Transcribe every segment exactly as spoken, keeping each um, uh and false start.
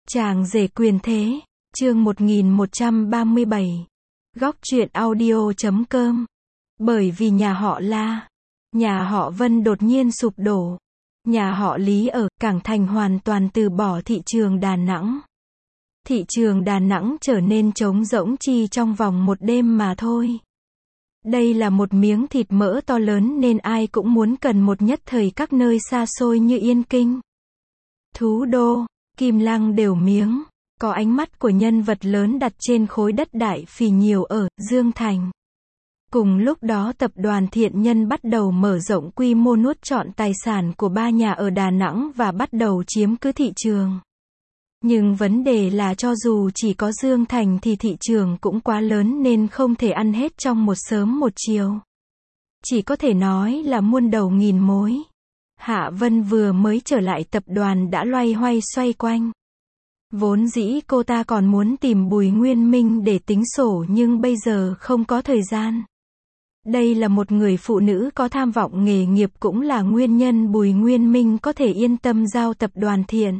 Chàng rể quyền thế, chương một nghìn một trăm ba mươi bảy. Góc truyện audio chấm com. Bởi vì nhà họ La, nhà họ Vân đột nhiên sụp đổ. Nhà họ Lý ở Cảng Thành hoàn toàn từ bỏ thị trường Đà Nẵng. Thị trường Đà Nẵng trở nên trống rỗng chỉ trong vòng một đêm mà thôi. Đây là một miếng thịt mỡ to lớn nên ai cũng muốn cần một nhất thời các nơi xa xôi như Yên Kinh, Thú Đô, Kim Lăng đều miếng. Có ánh mắt của nhân vật lớn đặt trên khối đất đại phì nhiều ở Dương Thành. Cùng lúc đó tập đoàn Thiện Nhân bắt đầu mở rộng quy mô nuốt trọn tài sản của ba nhà ở Đà Nẵng và bắt đầu chiếm cứ thị trường. Nhưng vấn đề là cho dù chỉ có Dương Thành thì thị trường cũng quá lớn nên không thể ăn hết trong một sớm một chiều. Chỉ có thể nói là muôn đầu nghìn mối. Hạ Vân vừa mới trở lại tập đoàn đã loay hoay xoay quanh. Vốn dĩ cô ta còn muốn tìm Bùi Nguyên Minh để tính sổ nhưng bây giờ không có thời gian. Đây là một người phụ nữ có tham vọng nghề nghiệp cũng là nguyên nhân Bùi Nguyên Minh có thể yên tâm giao tập đoàn Thiện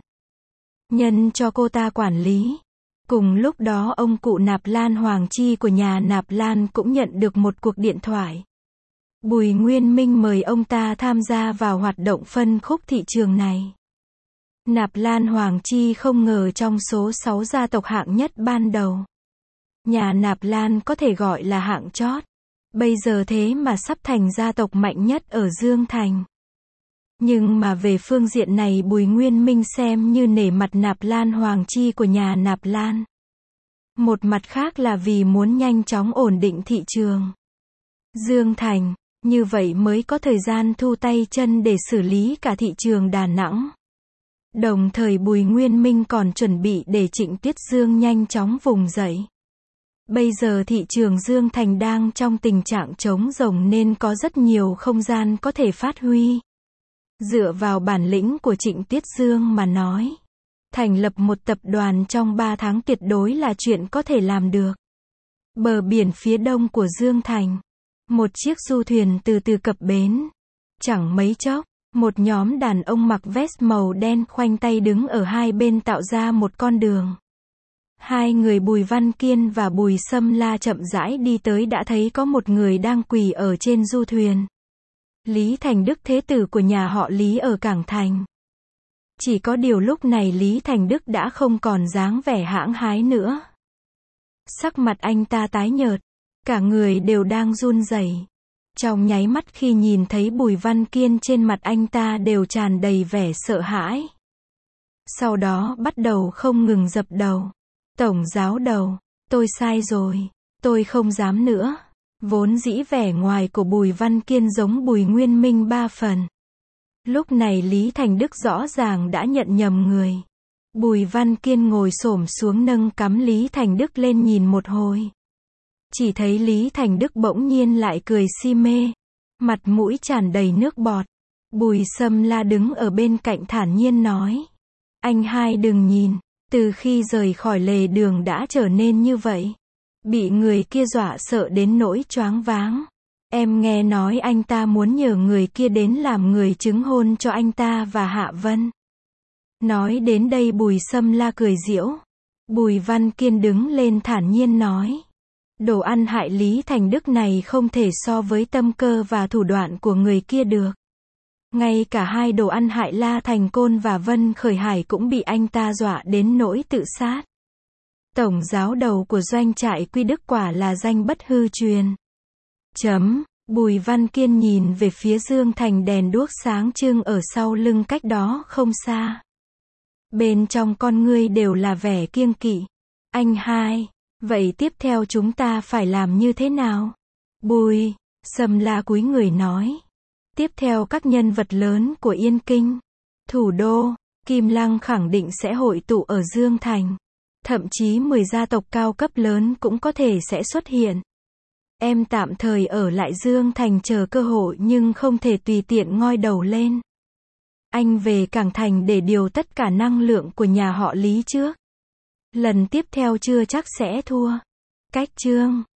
Nhân cho cô ta quản lý. Cùng lúc đó ông cụ Nạp Lan Hoàng Chi của nhà Nạp Lan cũng nhận được một cuộc điện thoại. Bùi Nguyên Minh mời ông ta tham gia vào hoạt động phân khúc thị trường này. Nạp Lan Hoàng Chi không ngờ trong số sáu gia tộc hạng nhất ban đầu, nhà Nạp Lan có thể gọi là hạng chót. Bây giờ thế mà sắp thành gia tộc mạnh nhất ở Dương Thành. Nhưng mà về phương diện này Bùi Nguyên Minh xem như nể mặt Nạp Lan Hoàng Chi của nhà Nạp Lan. Một mặt khác là vì muốn nhanh chóng ổn định thị trường Dương Thành, như vậy mới có thời gian thu tay chân để xử lý cả thị trường Đà Nẵng. Đồng thời Bùi Nguyên Minh còn chuẩn bị để Trịnh Tuyết Dương nhanh chóng vùng dậy. Bây giờ thị trường Dương Thành đang trong tình trạng trống rỗng nên có rất nhiều không gian có thể phát huy. Dựa vào bản lĩnh của Trịnh Tuyết Dương mà nói, thành lập một tập đoàn trong ba tháng tuyệt đối là chuyện có thể làm được. Bờ biển phía đông của Dương Thành, một chiếc du thuyền từ từ cập bến. Chẳng mấy chốc, một nhóm đàn ông mặc vest màu đen khoanh tay đứng ở hai bên tạo ra một con đường. Hai người Bùi Văn Kiên và Bùi Sâm La chậm rãi đi tới đã thấy có một người đang quỳ ở trên du thuyền. Lý Thành Đức thế tử của nhà họ Lý ở Cảng Thành. Chỉ có điều lúc này Lý Thành Đức đã không còn dáng vẻ hãng hái nữa. Sắc mặt anh ta tái nhợt, cả người đều đang run rẩy. Trong nháy mắt khi nhìn thấy Bùi Văn Kiên trên mặt anh ta đều tràn đầy vẻ sợ hãi. Sau đó bắt đầu không ngừng dập đầu. Tổng giáo đầu, tôi sai rồi, tôi không dám nữa. Vốn dĩ vẻ ngoài của Bùi Văn Kiên giống Bùi Nguyên Minh ba phần. Lúc này Lý Thành Đức rõ ràng đã nhận nhầm người. Bùi Văn Kiên ngồi xổm xuống nâng cằm Lý Thành Đức lên nhìn một hồi. Chỉ thấy Lý Thành Đức bỗng nhiên lại cười si mê, mặt mũi tràn đầy nước bọt. Bùi Sâm La đứng ở bên cạnh thản nhiên nói: anh hai đừng nhìn, từ khi rời khỏi lề đường đã trở nên như vậy. Bị người kia dọa sợ đến nỗi choáng váng. Em nghe nói anh ta muốn nhờ người kia đến làm người chứng hôn cho anh ta và Hạ Vân. Nói đến đây Bùi Sâm La cười giễu. Bùi Văn Kiên đứng lên thản nhiên nói: đồ ăn hại Lý Thành Đức này không thể so với tâm cơ và thủ đoạn của người kia được. Ngay cả hai đồ ăn hại La Thành Côn và Vân Khởi Hải cũng bị anh ta dọa đến nỗi tự sát. Tổng giáo đầu của doanh trại Quy Đức quả là danh bất hư truyền. Chấm. Bùi Văn Kiên nhìn về phía Dương Thành đèn đuốc sáng trưng ở sau lưng cách đó không xa. Bên trong con ngươi đều là vẻ kiêng kỵ. Anh hai, vậy tiếp theo chúng ta phải làm như thế nào? Bùi Sâm La cúi người nói. Tiếp theo các nhân vật lớn của Yên Kinh, Thủ Đô, Kim Lăng khẳng định sẽ hội tụ ở Dương Thành. Thậm chí mười gia tộc cao cấp lớn cũng có thể sẽ xuất hiện. Em tạm thời ở lại Dương Thành chờ cơ hội nhưng không thể tùy tiện ngoi đầu lên. Anh về Cảng Thành để điều tất cả năng lượng của nhà họ Lý trước. Lần tiếp theo chưa chắc sẽ thua. Cách chương